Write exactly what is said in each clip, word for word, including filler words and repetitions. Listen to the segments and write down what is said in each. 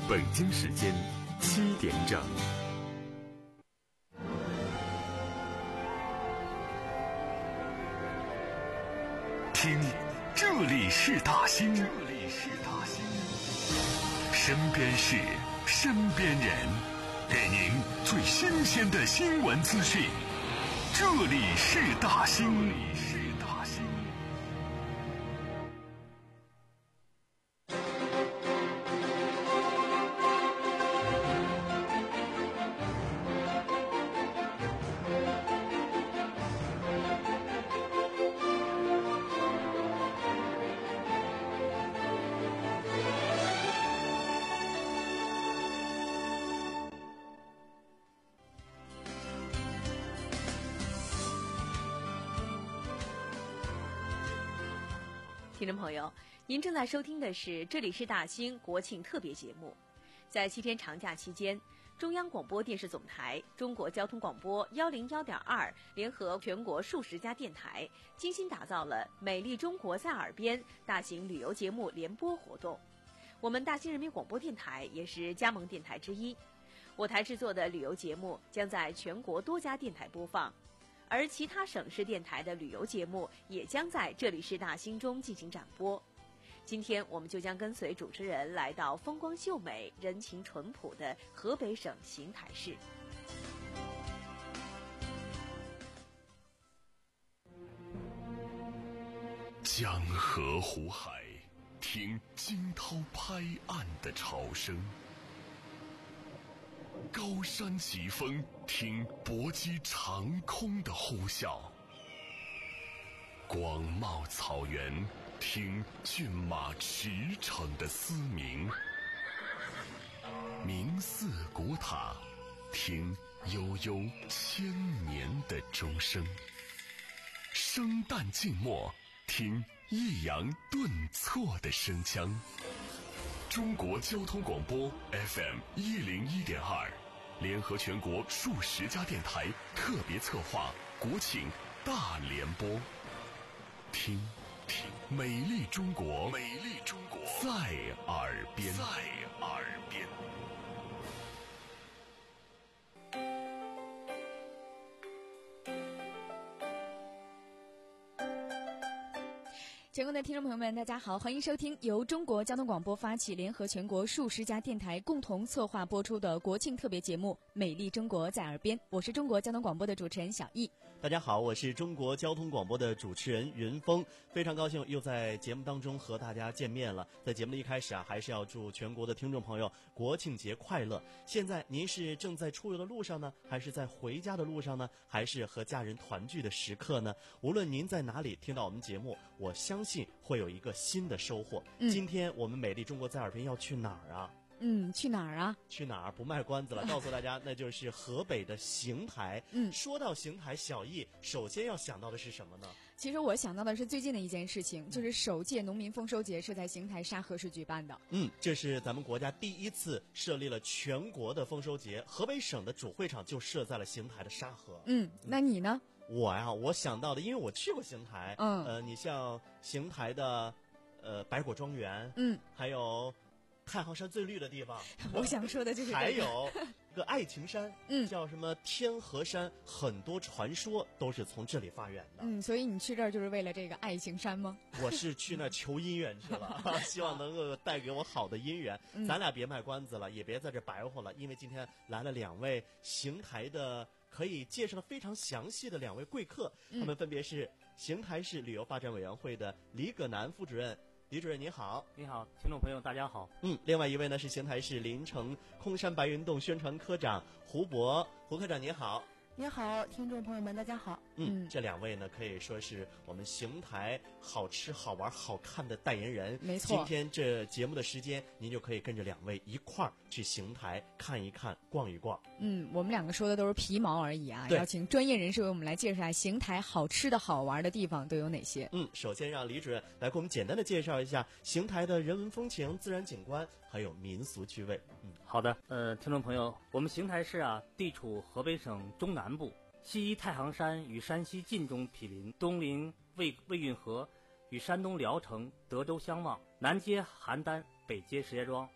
北京时间七点整。听，这里是大兴，这里是大兴，身边事，身边人，给您最新鲜的新闻资讯。这里是大兴，这里是大兴。 听众朋友，您正在收听的是这里是大兴国庆特别节目。在七天长假期间，中央广播电视总台、中国交通广播一零一点二联合全国数十家电台，精心打造了美丽中国在耳边大型旅游节目联播活动。我们大兴人民广播电台也是加盟电台之一，我台制作的旅游节目将在全国多家电台播放。而其他省市电台的旅游节目也将在这里是大兴中进行展播。今天我们就将跟随主持人来到风光秀美、人情淳朴的河北省邢台市。 江河湖海，听惊涛拍岸的潮声；高山起风，听搏击长空的呼啸；广袤草原，听骏马驰骋的嘶鸣；明寺古塔，听悠悠千年的钟声；生旦净末，听抑扬顿挫的声腔。中国交通广播 F M 一零一点二，联合全国数十家电台特别策划国庆大联播。听听，美丽中国，美丽中国在耳边，在耳边。 全国的听众朋友们，大家好，欢迎收听由中国交通广播发起，联合全国数十家电台共同策划播出的国庆特别节目《美丽中国在耳边》。我是中国交通广播的主持人小易。 大家好，我是中国交通广播的主持人云峰，非常高兴又在节目当中和大家见面了。在节目的一开始啊，还是要祝全国的听众朋友国庆节快乐。现在您是正在出游的路上呢，还是在回家的路上呢，还是和家人团聚的时刻呢？无论您在哪里听到我们节目，我相信会有一个新的收获。嗯、今天我们美丽中国在耳边要去哪儿啊？ 嗯，去哪儿啊？ 去哪儿？不卖关子了，告诉大家，那就是河北的邢台。嗯，说到邢台，小易首先要想到的是什么呢？ 其实我想到的是最近的一件事情，就是首届农民丰收节是在邢台沙河市举办的。 嗯，这是咱们国家第一次设立了全国的丰收节，河北省的主会场就设在了邢台的沙河。 嗯，那你呢？ 我呀，我想到的，因为我去过邢台。嗯，呃，你像邢台的，呃，白果庄园。嗯，还有太行山最绿的地方， 我想说的就是这个、 还有个爱情山，嗯，叫什么天河山，很多传说都是从这里发源的。 嗯，所以你去这儿就是为了这个爱情山吗？ 我是去那儿求姻缘去了，希望能够带给我好的姻缘。嗯、咱俩别卖关子了，也别在这白活了，因为今天来了两位邢台的可以介绍的非常详细的两位贵客，嗯、他们分别是邢台市旅游发展委员会的李葛南副主任。李主任您好。 你好，听众朋友大家好。 嗯，另外一位呢是邢台市临城空山白云洞宣传科长胡博，胡科长您好。 你好，听众朋友们大家好。 嗯，这两位呢可以说是我们邢台好吃好玩好看的代言人。 没错， 今天这节目的时间您就可以跟着两位一块儿去邢台看一看逛一逛。 嗯，我们两个说的都是皮毛而已啊，要请专业人士为我们来介绍一下邢台好吃的好玩的地方都有哪些。 嗯，首先让李主任来给我们简单的介绍一下邢台的人文风情、自然景观还有民俗趣味。 嗯，好的。呃，听众朋友，我们邢台市啊地处河北省中南部，西依太行山与山西晋中毗邻，东临魏魏运河，与山东聊城、德州相望，南接邯郸，北接石家庄，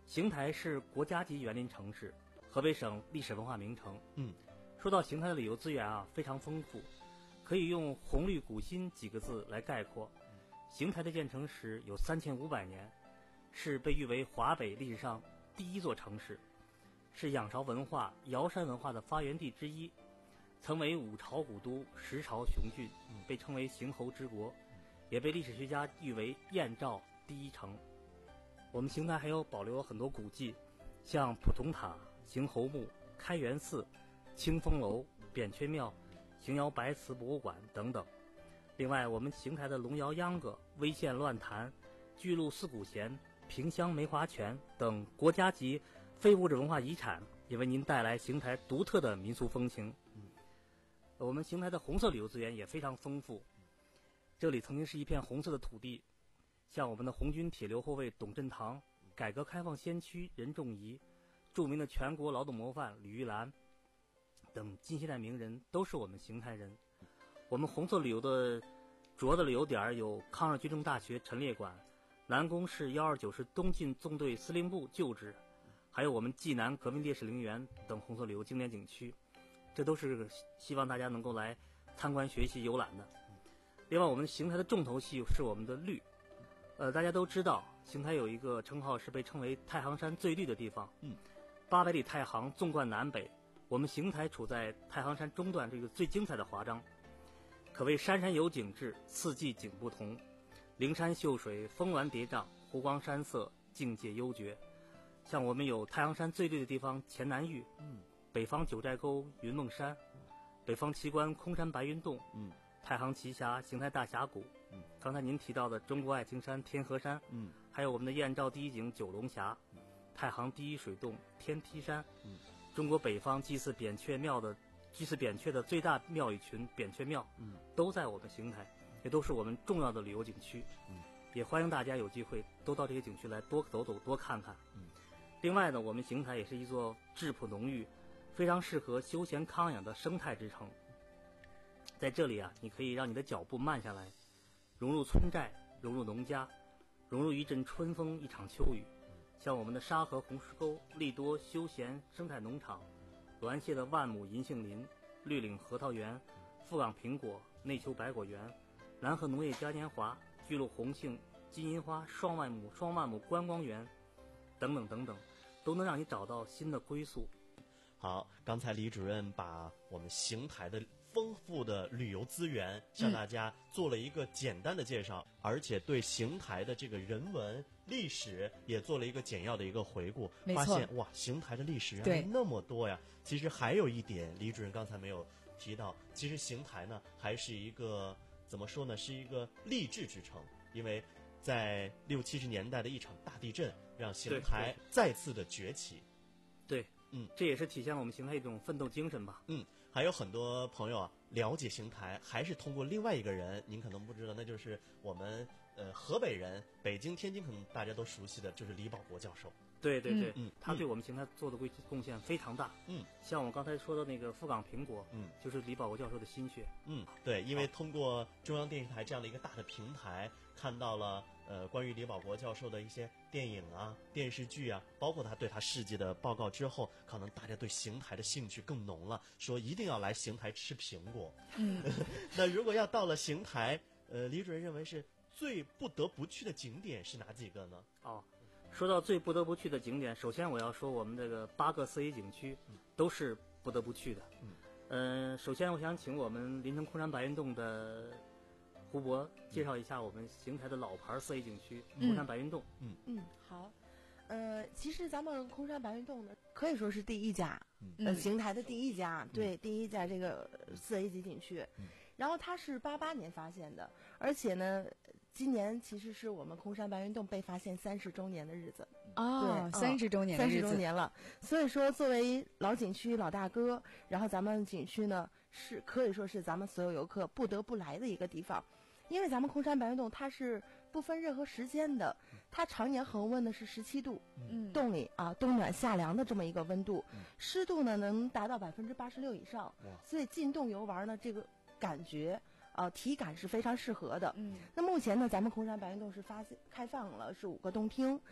邢台是国家级园林城市，河北省历史文化名城。 嗯， 说到邢台的旅游资源啊，非常丰富，可以用红绿古新几个字来概括。邢台的建成史有三千五百年，是被誉为华北历史上第一座城市，是仰韶文化、瑶山文化的发源地之一，曾为五朝古都、十朝雄郡，被称为邢侯之国，也被历史学家誉为燕赵第一城。我们邢台还有保留很多古迹，像普通塔、邢侯墓、开元寺、清风楼、扁鹊庙、邢窑白瓷博物馆等等。另外，我们邢台的龙窑秧歌、微县乱弹、巨鹿四股弦、萍乡梅花泉等国家级非物质文化遗产，也为您带来邢台独特的民俗风情。我们邢台的红色旅游资源也非常丰富，这里曾经是一片红色的土地，像我们的红军铁流后卫董振堂、改革开放先驱任仲夷、著名的全国劳动模范李玉兰等近现代名人都是我们邢台人。我们红色旅游的主要的旅游点有抗日军政大学陈列馆、南宫市一二九师东进纵队司令部旧址，还有我们济南革命烈士陵园等红色旅游经典景区，这都是希望大家能够来参观学习游览的。另外，我们邢台的重头戏是我们的绿。呃，大家都知道，邢台有一个称号是被称为太行山最绿的地方。 嗯， 八百里太行纵贯南北，我们邢台处在太行山中段这个最精彩的华章，可谓山山有景致，四季景不同，灵山秀水，峰峦叠嶂，湖光山色，境界幽绝。像我们有太行山最绿的地方黔南峪， 嗯， 北方九寨沟云梦山，北方奇观空山白云洞， 嗯， 太行奇峡邢台大峡谷， 嗯， 刚才您提到的中国爱情山天河山， 嗯， 还有我们的燕赵第一景九龙峡，嗯，太行第一水洞天梯山， 嗯， 中国北方祭祀扁鹊庙的祭祀扁鹊的最大庙宇群扁鹊庙， 嗯， 都在我们邢台，也都是我们重要的旅游景区。 嗯， 也欢迎大家有机会都到这些景区来多走走多看看。 嗯， 另外呢，我们邢台也是一座质朴浓郁、非常适合休闲康养的生态之城。在这里啊，你可以让你的脚步慢下来，融入村寨，融入农家，融入一阵春风，一场秋雨。像我们的沙河红石沟、利多休闲生态农场、滦县的万亩银杏林、绿岭核桃园、富港苹果、内丘百果园、南河农业嘉年华、巨鹿红杏、金银花双万亩双万亩观光园等等等等，都能让你找到新的归宿。 好，刚才李主任把我们邢台的丰富的旅游资源向大家做了一个简单的介绍，嗯、而且对邢台的这个人文历史也做了一个简要的一个回顾，发现哇，邢台的历史原来那么多呀！其实还有一点，李主任刚才没有提到，其实邢台呢还是一个怎么说呢，是一个励志之城，因为在六七十年代的一场大地震，让邢台再次的崛起。 对。嗯，这也是体现了我们邢台一种奋斗精神吧。 嗯，还有很多朋友啊了解邢台，还是通过另外一个人，您可能不知道，那就是我们呃河北人，北京、天津可能大家都熟悉的，就是李保国教授。 对对对， 嗯， 他对我们邢台做的贡献非常大。 嗯， 像我刚才说的那个富港苹果， 嗯， 就是李保国教授的心血。 嗯，对，因为通过中央电视台这样的一个大的平台，看到了呃关于李保国教授的一些电影啊、电视剧啊，包括他对他事迹的报告之后，可能大家对邢台的兴趣更浓了，说一定要来邢台吃苹果。 嗯， 那如果要到了邢台，呃，李主任认为是最不得不去的景点是哪几个呢？ 哦。说到最不得不去的景点，首先我要说我们这个八个四 A 景区都是不得不去的。嗯，呃，首先我想请我们临城空山白云洞的胡博介绍一下我们邢台的老牌四 A 景区、嗯、空山白云洞。 嗯嗯，好。呃，其实咱们空山白云洞呢，可以说是第一家，嗯、呃，邢台的第一家，嗯、对，第一家这个四 A 级景区。嗯、然后它是八八年发现的，而且呢。今年其实是我们空山白云洞被发现三十周年的日子哦，三十周年的日子，三十周年了。所以说，作为老景区老大哥，然后咱们景区呢是可以说是咱们所有游客不得不来的一个地方，因为咱们空山白云洞它是不分任何时间的，它常年恒温呢是十七度，嗯，洞里啊冬暖夏凉的这么一个温度，嗯、湿度呢能达到百分之八十六以上，所以进洞游玩呢这个感觉。呃，体感是非常适合的。嗯，那目前呢，咱们空山白云洞是发开放了是五个洞厅，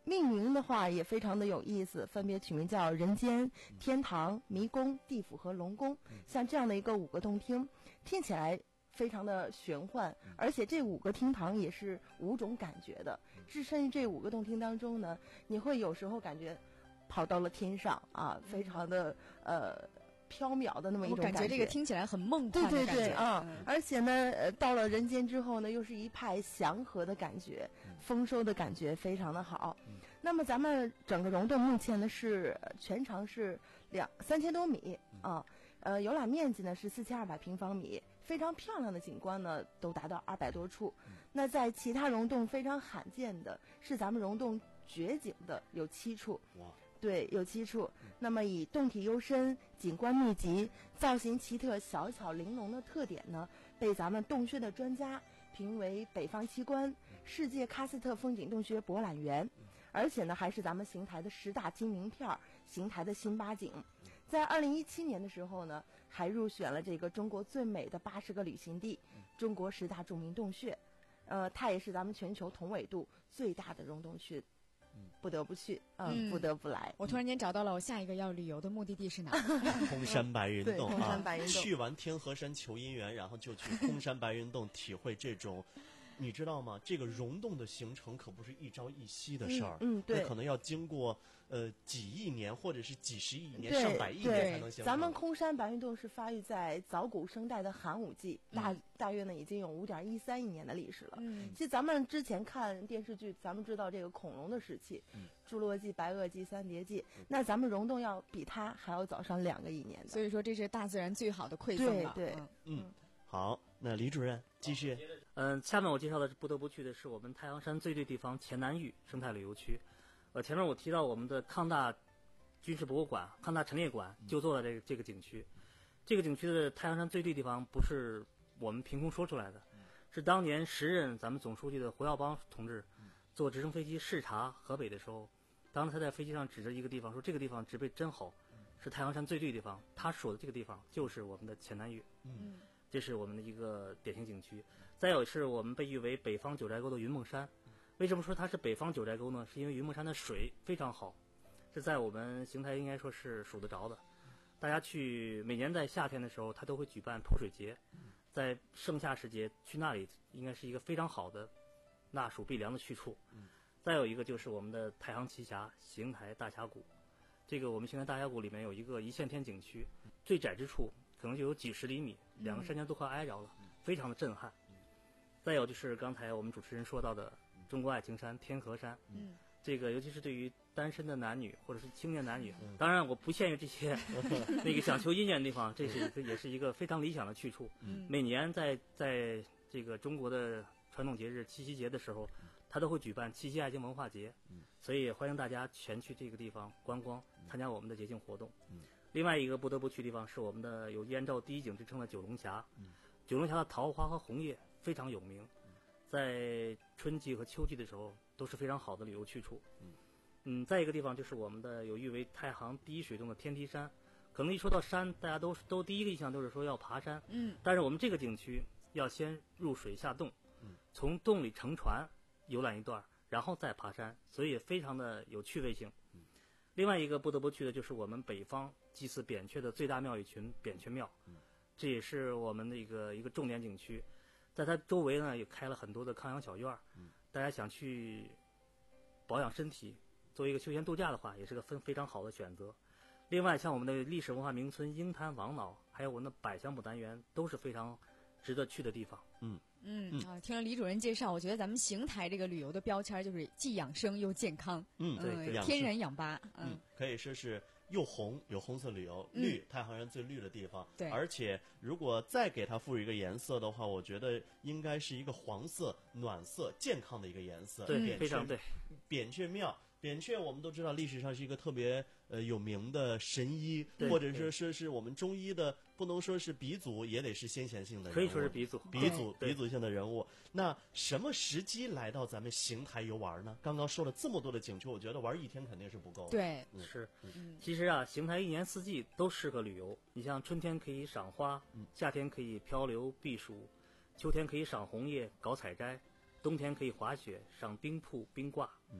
命名的话也非常的有意思，分别取名叫人间、天堂、迷宫、地府和龙宫，像这样的一个五个洞厅，听起来非常的玄幻，而且这五个厅堂也是五种感觉的。置身于这五个洞厅当中呢，你会有时候感觉跑到了天上啊，非常的呃缥缈的那么一种感觉。 我感觉这个听起来很梦幻的对感觉。 对对啊、 嗯， 而且呢，呃，到了人间之后呢，又是一派祥和的感觉，丰收的感觉非常的好。那么咱们整个溶洞目前呢是呃全长是两三千多米啊，呃，游览面积呢是四千二百平方米，非常漂亮的景观呢都达到二百多处。那在其他溶洞非常罕见的是咱们溶洞绝景的有七处。 哇， 对，有七处。那么以洞体幽深、景观密集、造型奇特、小巧玲珑的特点呢，被咱们洞穴的专家评为北方奇观、世界喀斯特风景洞穴博览园，而且呢还是咱们邢台的十大金名片儿、邢台的新八景。在二零一七年的时候呢，还入选了这个中国最美的八十个旅行地、中国十大著名洞穴。呃，它也是咱们全球同纬度最大的溶洞穴。不得不去，嗯， 嗯不得不来。 我突然间找到了我下一个要旅游的目的地是哪？ 空山白云洞对空山白云啊， 洞去完天河山求姻缘，然后就去空山白云洞体会这种。你知道吗？这个溶洞的形成可不是一朝一夕的事儿， 嗯嗯对那可能要经过呃几亿年，或者是几十亿年、 对上百亿年才能形成。 咱们空山白云洞是发育在早古生代的寒武纪，大大约呢已经有五点一三亿年的历史了。 嗯， 其实咱们之前看电视剧，咱们知道这个恐龙的时期，侏罗纪、白垩纪、三叠纪，那咱们溶洞要比它还要早上两个亿年的。 所以说这是大自然最好的馈赠了。 对对嗯嗯，好，那李主任继续。 嗯，下面我介绍的不得不去的是我们太行山最对地方黔南峪生态旅游区。呃，前面我提到我们的抗大军事博物馆、抗大陈列馆就坐在这个这个景区。这个景区的太行山最对地方不是我们凭空说出来的，是当年时任咱们总书记的胡耀邦同志坐直升飞机视察河北的时候，当他在飞机上指着一个地方说：“这个地方植被真好，是太行山最对地方。”他说的这个地方就是我们的黔南峪。 嗯， 这是我们的一个典型景区。再有是我们被誉为北方九寨沟的云梦山。为什么说它是北方九寨沟呢？是因为云梦山的水非常好，这在我们邢台应该说是数得着的。大家去每年在夏天的时候，它都会举办泼水节，在盛夏时节去那里应该是一个非常好的纳暑避凉的去处。再有一个就是我们的太行奇峡邢台大峡谷，这个我们邢台大峡谷里面有一个一线天景区，最窄之处可能就有几十厘米，两个山尖都快挨着了，非常的震撼。再有就是刚才我们主持人说到的中国爱情山天河山， 嗯， 这个尤其是对于单身的男女或者是青年男女，当然我不限于这些那个想求姻缘的地方，这是一个也是一个非常理想的去处。 嗯每年在在这个中国的传统节日七夕节的时候，他都会举办七夕爱情文化节，所以也欢迎大家全去这个地方观光，参加我们的节庆活动。另外一个不得不去的地方是我们的有燕赵第一景之称的九龙峡，九龙峡的桃花和红叶非常有名，在春季和秋季的时候都是非常好的旅游去处。嗯，再一个地方就是我们的有誉为太行第一水洞的天梯山。可能一说到山，大家都都第一个印象都是说要爬山， 嗯， 但是我们这个景区要先入水下洞，从洞里乘船游览一段，然后再爬山，所以也非常的有趣味性。另外一个不得不去的就是我们北方祭祀扁鹊的最大庙宇群扁鹊庙，这也是我们的一个一个重点景区。在它周围呢也开了很多的康养小院儿，大家想去保养身体，作为一个休闲度假的话，也是个非非常好的选择。另外，像我们的历史文化名村鹰潭王老，还有我们的百香牡丹园，都是非常值得去的地方。 嗯嗯啊，听了李主任介绍，我觉得咱们邢台这个旅游的标签就是既养生又健康， 嗯，对， 嗯， 养天生然氧吧， 嗯嗯， 可以说是又红有红色旅游， 嗯绿太行山最绿的地方。 对而且如果再给它赋予一个颜色的话，我觉得应该是一个黄色、暖色、健康的一个颜色。 对， 扁鹊非常对。 扁鹊庙，扁鹊我们都知道历史上是一个特别呃有名的神医， 对或者说是是我们中医的，不能说是鼻祖，也得是先贤性的人物， 可以说是鼻祖鼻祖对鼻祖性的人物。那什么时机来到咱们邢台游玩呢？刚刚说了这么多的景区，我觉得玩一天肯定是不够的。 对， 嗯是嗯， 其实啊，邢台一年四季都适合旅游。你像春天可以赏花，夏天可以漂流避暑，秋天可以赏红叶搞采摘，冬天可以滑雪、赏冰瀑、冰挂。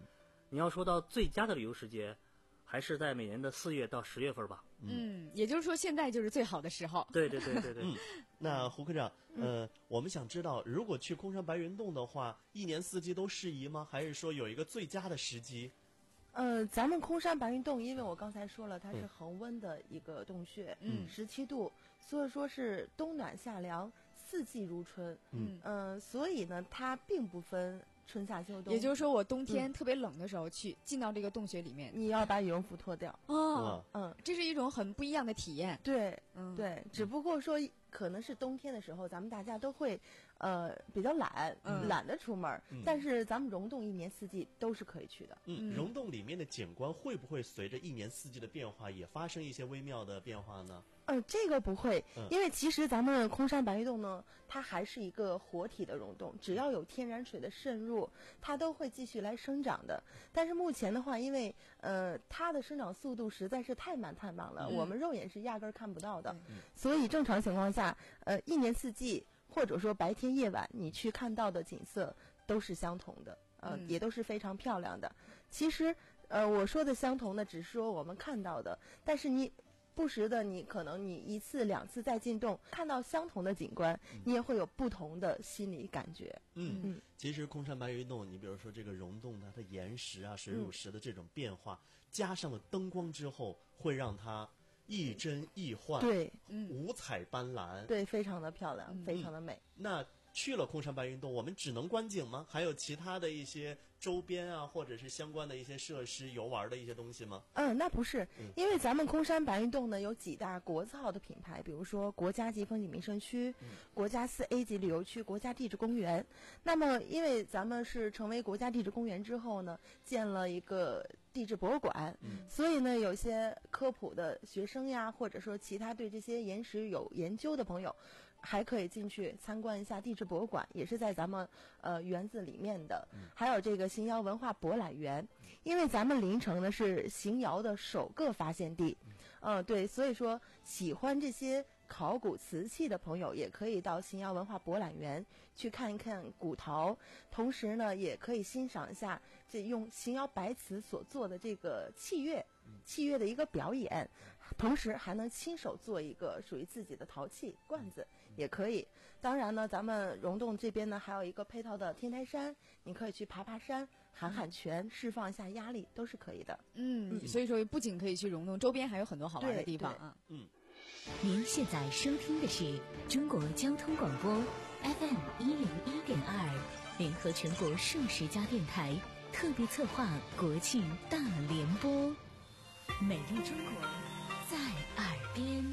你要说到最佳的旅游时节，还是在每年的四月到十月份吧。 嗯，也就是说现在就是最好的时候。 对对对对对。 嗯，那胡科长，呃，我们想知道，如果去空山白云洞的话，一年四季都适宜吗？还是说有一个最佳的时机？ 呃，咱们空山白云洞，因为我刚才说了，它是恒温的一个洞穴， 嗯， 十七度，所以说是冬暖夏凉，四季如春。 嗯， 呃，所以呢，它并不分春夏秋冬。 也就是说，我冬天特别冷的时候去，进到这个洞穴里面， 你要把羽绒服脱掉。 哦， 嗯， 这是一种很不一样的体验。 对， 嗯， 对，只不过说可能是冬天的时候，咱们大家都会，呃，比较懒， 嗯懒得出门。 嗯但是咱们溶洞一年四季都是可以去的。 嗯， 嗯溶洞里面的景观会不会随着一年四季的变化，也发生一些微妙的变化呢？ 嗯，这个不会嗯， 因为其实咱们空山白云洞呢，它还是一个活体的溶洞，只要有天然水的渗入，它都会继续来生长的。但是目前的话，因为呃它的生长速度实在是太慢太慢了， 嗯我们肉眼是压根儿看不到的， 嗯所以正常情况下，呃一年四季或者说白天夜晚你去看到的景色都是相同的，呃、 嗯也都是非常漂亮的。其实呃我说的相同呢，只是说我们看到的，但是你不时的，你可能你一次两次再进洞，看到相同的景观，你也会有不同的心理感觉。 嗯嗯， 其实空山白云洞，你比如说这个溶洞它的岩石啊、水乳石的这种变化，加上了灯光之后，会让它一真一幻， 对嗯五彩斑斓。 对，非常的漂亮， 嗯非常的美。 那去了空山白云洞，我们只能观景吗？还有其他的一些周边啊，或者是相关的一些设施、游玩的一些东西吗？ 嗯，那不是嗯， 因为咱们空山白云洞呢有几大国字号的品牌，比如说国家级风景名胜区、 嗯国家四 A 级旅游区、国家地质公园。那么，因为咱们是成为国家地质公园之后呢，建了一个地质博物馆， 嗯所以呢，有些科普的学生呀，或者说其他对这些岩石有研究的朋友，还可以进去参观一下地质博物馆，也是在咱们呃园子里面的。还有这个邢窑文化博览园，因为咱们临城呢是邢窑的首个发现地，嗯、对，所以说喜欢这些考古瓷器的朋友，也可以到邢窑文化博览园去看一看古陶，同时呢，也可以欣赏一下这用邢窑白瓷所做的这个器乐，器乐的一个表演，同时还能亲手做一个属于自己的陶器罐子，也可以。当然呢，咱们溶洞这边呢还有一个配套的天台山，你可以去爬爬山、喊喊泉，释放一下压力，都是可以的。 嗯，所以说不仅可以去溶洞，周边还有很多好玩的对地方对啊。 嗯， 您现在收听的是中国交通广播 F M 一零一点二，联合全国数十家电台特别策划国庆大联播，美丽中国在耳边。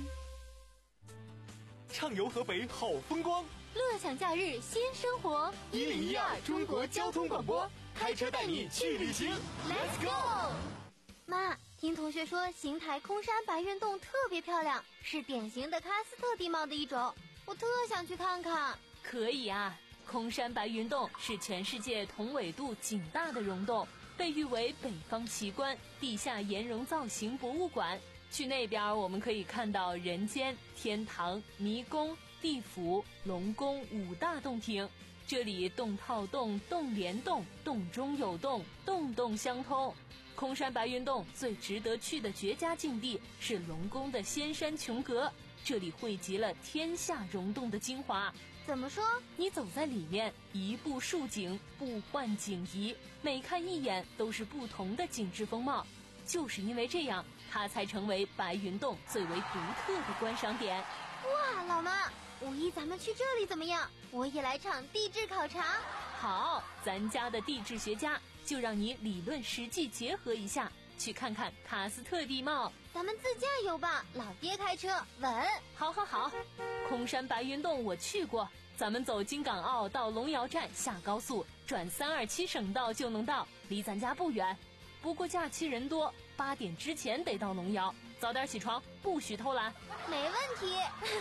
畅游合肥好风光， 乐享假日新生活。 一零一二中国交通广播，开车带你去旅行 Let's go！ 妈，听同学说邢台空山白云洞特别漂亮，是典型的喀斯特地貌的一种，我特想去看看。 可以啊，空山白云洞是全世界同纬度仅大的溶洞，被誉为北方奇观、地下岩溶造型博物馆。去那边我们可以看到人间、天堂、迷宫、地府、龙宫五大洞庭。这里洞套洞、洞连洞、洞中有洞，洞洞相通。空山白云洞最值得去的绝佳境地是龙宫的仙山琼阁，这里汇集了天下溶洞的精华。 怎么说？ 你走在里面，一步数景，步换景移，每看一眼都是不同的景致风貌。就是因为这样，它才成为白云洞最为独特的观赏点。 哇，老妈，五一咱们去这里怎么样？我也来场地质考察。 好，咱家的地质学家就让你理论实际结合一下，去看看喀斯特地貌。 咱们自驾游吧，老爹开车稳。 好好好，空山白云洞我去过，咱们走京港澳到龙窑站下高速，转三二七省道就能到，离咱家不远。不过假期人多，八点之前得到龙窑，早点起床，不许偷懒。 没问题。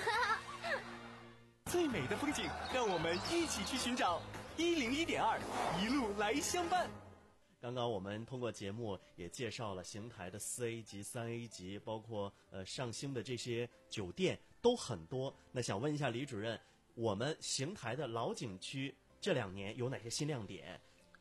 最美的风景，让我们一起去寻找。一零一点二，一路来相伴。 刚刚我们通过节目也介绍了邢台的四 A 级、三 A 级，包括呃上星的这些酒店都很多。那想问一下李主任，我们邢台的老景区这两年有哪些新亮点？ 好，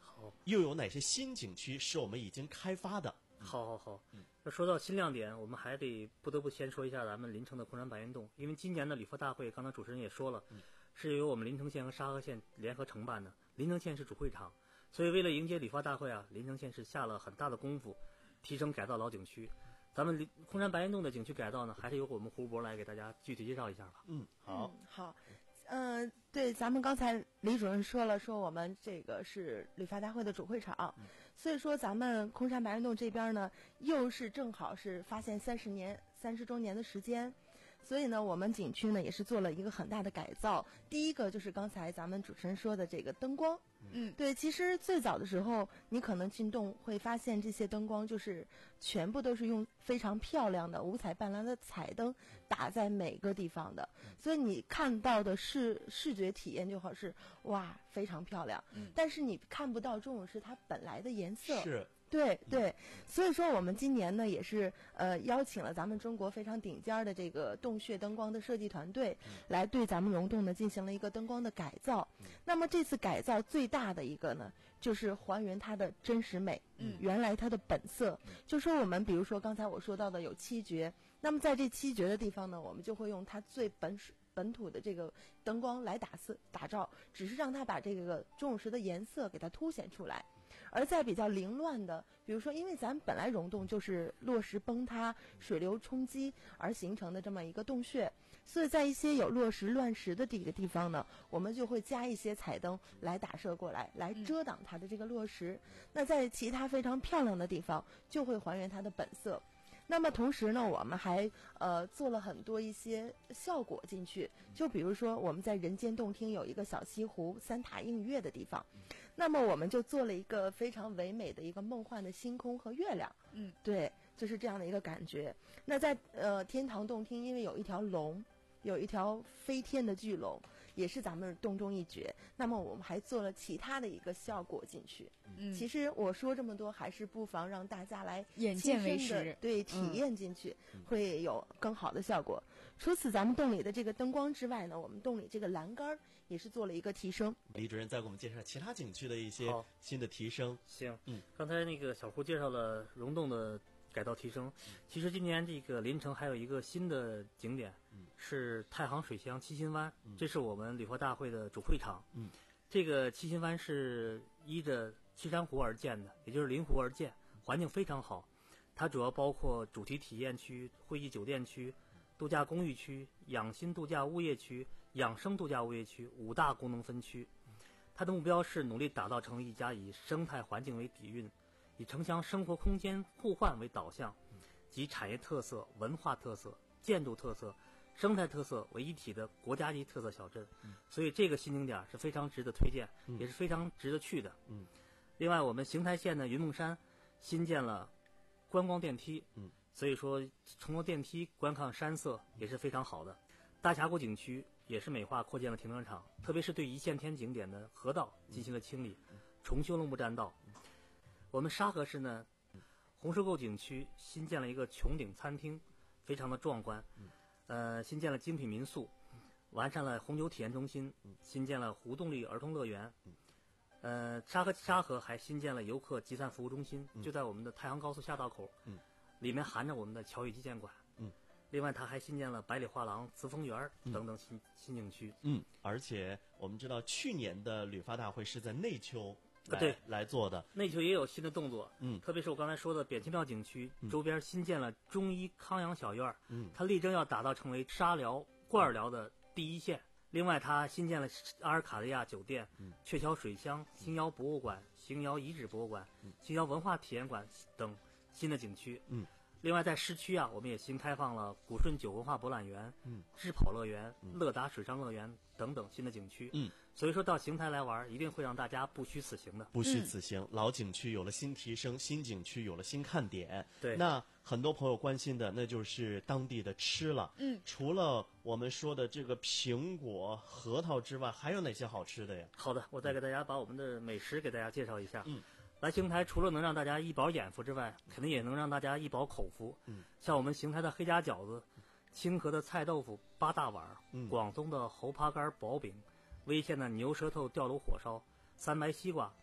又有哪些新景区是我们已经开发的？ 好好好， 嗯， 那说到新亮点，我们还得不得不先说一下咱们临城的空山白云洞，因为今年的旅发大会，刚才主持人也说了， 嗯、 是由我们临城县和沙河县联合承办的，临城县是主会场，所以为了迎接旅发大会啊，临城县是下了很大的功夫，提升改造老景区。咱们空山白云洞的景区改造呢，还是由我们胡博来给大家具体介绍一下吧。 嗯，好， 嗯、好。嗯、呃，对，咱们刚才李主任说了，说我们这个是旅发大会的主会场，嗯、所以说咱们空山白云洞这边呢，又是正好是发现三十年、三十周年的时间，所以呢，我们景区呢也是做了一个很大的改造。第一个就是刚才咱们主持人说的这个灯光，嗯，对，其实最早的时候，你可能进洞会发现这些灯光就是全部都是用非常漂亮的五彩斑斓的彩灯打在每个地方的，所以你看到的视视觉体验就好是哇非常漂亮，嗯、但是你看不到钟乳石它本来的颜色。 是。 对对，所以说我们今年呢也是呃邀请了咱们中国非常顶尖的这个洞穴灯光的设计团队，嗯、来对咱们溶洞呢进行了一个灯光的改造。嗯、那么这次改造最大的一个呢，就是还原它的真实美，嗯，原来它的本色。嗯、就说我们比如说刚才我说到的有七绝，那么在这七绝的地方呢，我们就会用它最本本土的这个灯光来打色打造，只是让它把这个钟乳石的颜色给它凸显出来。而在比较凌乱的，比如说因为咱本来溶洞就是落石崩塌、水流冲击而形成的这么一个洞穴，所以在一些有落石乱石的这个地方呢，我们就会加一些彩灯来打射过来，来遮挡它的这个落石。嗯、那在其他非常漂亮的地方，就会还原它的本色。那么同时呢，我们还呃做了很多一些效果进去，就比如说我们在人间洞厅有一个小西湖三塔映月的地方，那么我们就做了一个非常唯美的一个梦幻的星空和月亮，嗯，对，就是这样的一个感觉。那在呃天堂洞厅，因为有一条龙，有一条飞天的巨龙，也是咱们洞中一绝。那么我们还做了其他的一个效果进去。嗯，其实我说这么多，还是不妨让大家来眼见为实， 对，体验进去、嗯、会有更好的效果。除此，咱们洞里的这个灯光之外呢，我们洞里这个栏杆也是做了一个提升。 李主任再给我们介绍其他景区的一些新的提升。 行，嗯，刚才那个小胡介绍了溶洞的改造提升，其实今年这个临城还有一个新的景点，嗯、是太行水乡七星湾，嗯、这是我们旅发大会的主会场。嗯，这个七星湾是依着七山湖而建的，也就是临湖而建，环境非常好。它主要包括主题体验区、会议酒店区、度假公寓区、养心度假物业区、养生度假物业区五大功能分区。它的目标是努力打造成一家以生态环境为底蕴，以城乡生活空间互换为导向，集产业特色、文化特色、建筑特色、生态特色为一体的国家级特色小镇。嗯、所以这个新景点是非常值得推荐，嗯、也是非常值得去的。嗯，另外，我们邢台县的云梦山新建了观光电梯，嗯，所以说乘坐电梯观看山色也是非常好的。大峡谷景区也是美化扩建了停车场，特别是对一线天景点的河道进行了清理，嗯、重修了木栈道。我们沙河市呢，红石沟景区新建了一个穹顶餐厅，非常的壮观。呃，新建了精品民宿，完善了红酒体验中心，新建了湖动力儿童乐园。呃，沙河沙河还新建了游客集散服务中心，就在我们的太行高速下道口，里面含着我们的侨宇纪念馆。另外，它还新建了百里画廊、慈丰园等等新、嗯、新景区。 嗯，而且我们知道，去年的旅发大会是在内丘来、 啊、对来做的。 内丘也有新的动作，嗯，特别是我刚才说的扁清庙景区、嗯、周边新建了中医康养小院，嗯，它力争要打造成为沙疗、罐疗的第一线。另外，它新建了阿尔卡利亚酒店、嗯、鹊桥水乡、邢窑博物馆、邢窑遗址博物馆、嗯、邢窑文化体验馆等新的景区。嗯。另外，在市区啊，我们也新开放了古顺酒文化博览园、嗯、智跑乐园、嗯、乐达水上乐园等等新的景区。嗯，所以说到邢台来玩，一定会让大家不虚此行的。 不虚此行，嗯、老景区有了新提升，新景区有了新看点。 对， 那很多朋友关心的，那就是当地的吃了。嗯，除了我们说的这个苹果、核桃之外，还有哪些好吃的呀？ 好的，我再给大家把我们的美食给大家介绍一下。嗯。来邢台除了能让大家一饱眼福之外，肯定也能让大家一饱口福。嗯，像我们邢台的黑家饺子、清河的菜豆腐八大碗、嗯、广东的猴扒干薄饼、威县的牛舌头吊炉火烧、三白西瓜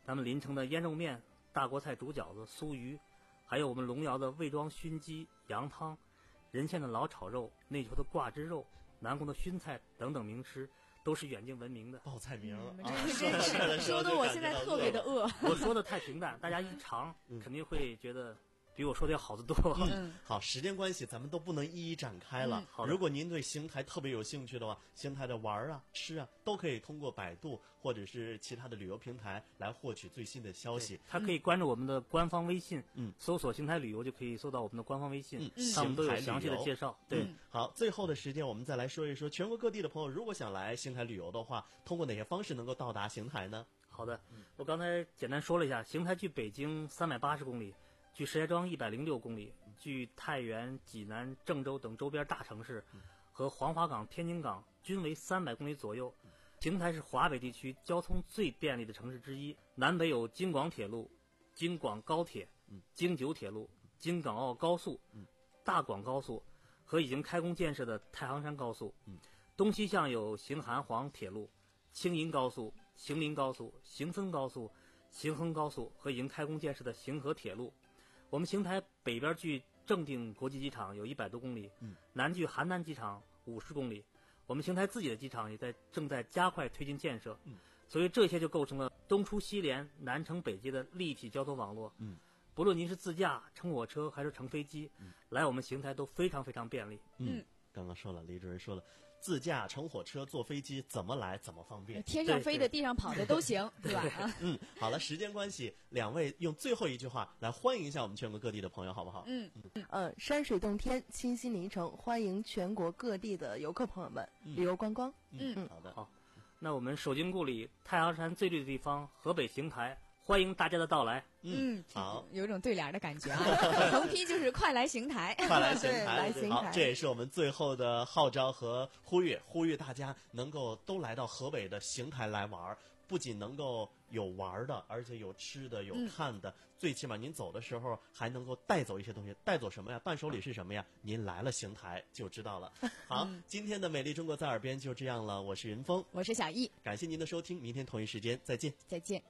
咱们临城的腌肉面、大锅菜煮饺子、酥鱼，还有我们龙窑的味庄熏鸡、羊汤，任县的老炒肉、内丘的挂枝肉、南宫的熏菜等等名吃，都是远近闻名的。 报菜名了， 嗯啊真是说的我现在特别的饿。 我说的太平淡，大家一尝肯定会觉得比我说的要好得多。 嗯， 好，时间关系，咱们都不能一一展开了。 嗯好的如果您对邢台特别有兴趣的话，邢台的玩啊、吃啊，都可以通过百度或者是其他的旅游平台来获取最新的消息。 他可以关注我们的官方微信， 嗯， 搜索邢台旅游就可以搜到我们的官方微信， 嗯上面都有邢台详细的旅游介绍。对， 嗯，好，最后的时间我们再来说一说，全国各地的朋友如果想来邢台旅游的话，通过哪些方式能够到达邢台呢？ 好的，我刚才简单说了一下，邢台距北京三百八十公里，距石家庄一百零六公里，距太原、济南、郑州等周边大城市和黄花岗、天津港均为三百公里左右。邢台是华北地区交通最便利的城市之一，南北有京广铁路、京广高铁、京九铁路、京港澳高速、大广高速和已经开工建设的太行山高速，东西向有邢韩黄铁路、青银高速、邢林高速、邢汾高速、邢衡高速和已经开工建设的邢河铁路。我们邢台北边距正定国际机场有一百多公里， 嗯， 南距邯郸机场五十公里。我们邢台自己的机场也在正在加快推进建设， 嗯， 所以这些就构成了东出西连、南承北接的立体交通网络。 嗯， 不论您是自驾、乘火车还是乘飞机，嗯，来我们邢台都非常非常便利。 嗯，刚刚说了，李主任说了，自驾、乘火车、坐飞机，怎么来怎么方便。 天上飞的、地上跑的都行，对吧？啊， 嗯，好了，时间关系，两位用最后一句话来欢迎一下我们全国各地的朋友，好不好？ 嗯， 呃，山水洞天，清新临城，欢迎全国各地的游客朋友们旅游观光。 嗯， 嗯好的， 好，那我们守金故里、太行山最绿的地方河北邢台，欢迎大家的到来。 嗯，好， 有一种对联的感觉啊。横批就是快来邢台， 快来邢对台， 来邢台， 好这也是我们最后的号召和呼吁，呼吁大家能够都来到河北的邢台来玩儿。不仅能够有玩的，而且有吃的，有看的，嗯、最起码您走的时候还能够带走一些东西。带走什么呀？伴手礼是什么呀？您来了邢台就知道了。好，嗯、今天的美丽中国在耳边就这样了。我是云峰， 我是小易， 感谢您的收听，明天同一时间再见， 再见。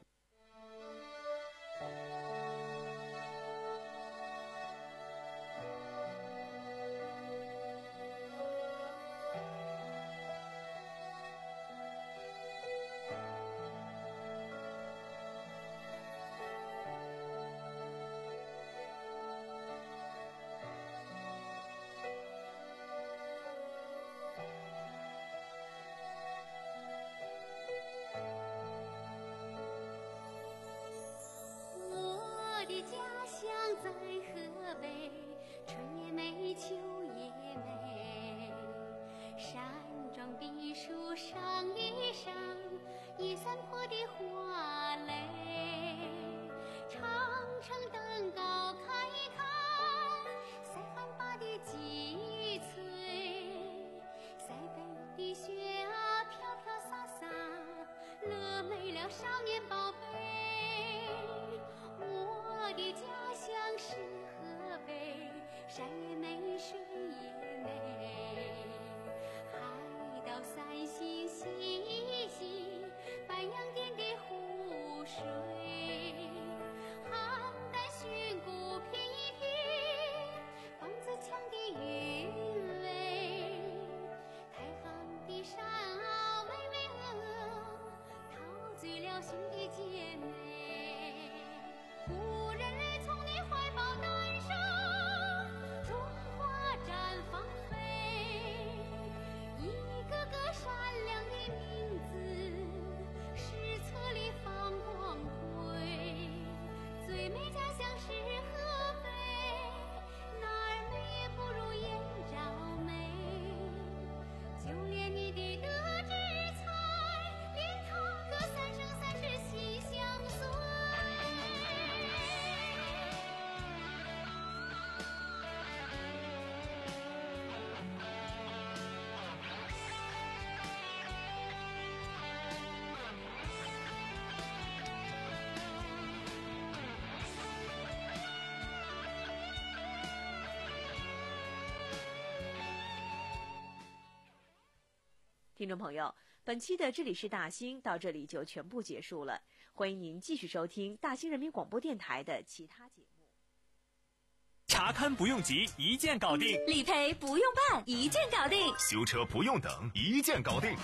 在河北，春也美，秋也美。山庄避暑上一上，依山坡的花蕾。长城登高看一看，塞罕坝的积翠。塞北的雪啊飘飘洒洒，乐美了少年宝贝。我的家乡是河北，山也美，水也美。海岛三星洗一洗，白洋淀的湖水。邯郸熏骨品一品，方子强的韵味。太行的山啊巍巍峨，陶醉了兄弟姐妹。古人类从你怀抱诞生，中华绽放飞。一个个闪亮的名字，史册里放光辉。最美家乡是河北，哪儿美也不如燕赵美。就连你的德智才，连堂歌三生三世心相随。 听众朋友，本期的这里是大兴到这里就全部结束了。 欢迎您继续收听大兴人民广播电台的其他节目。 查勘不用急，一键搞定； 理赔不用办，一键搞定； 修车不用等，一键搞定。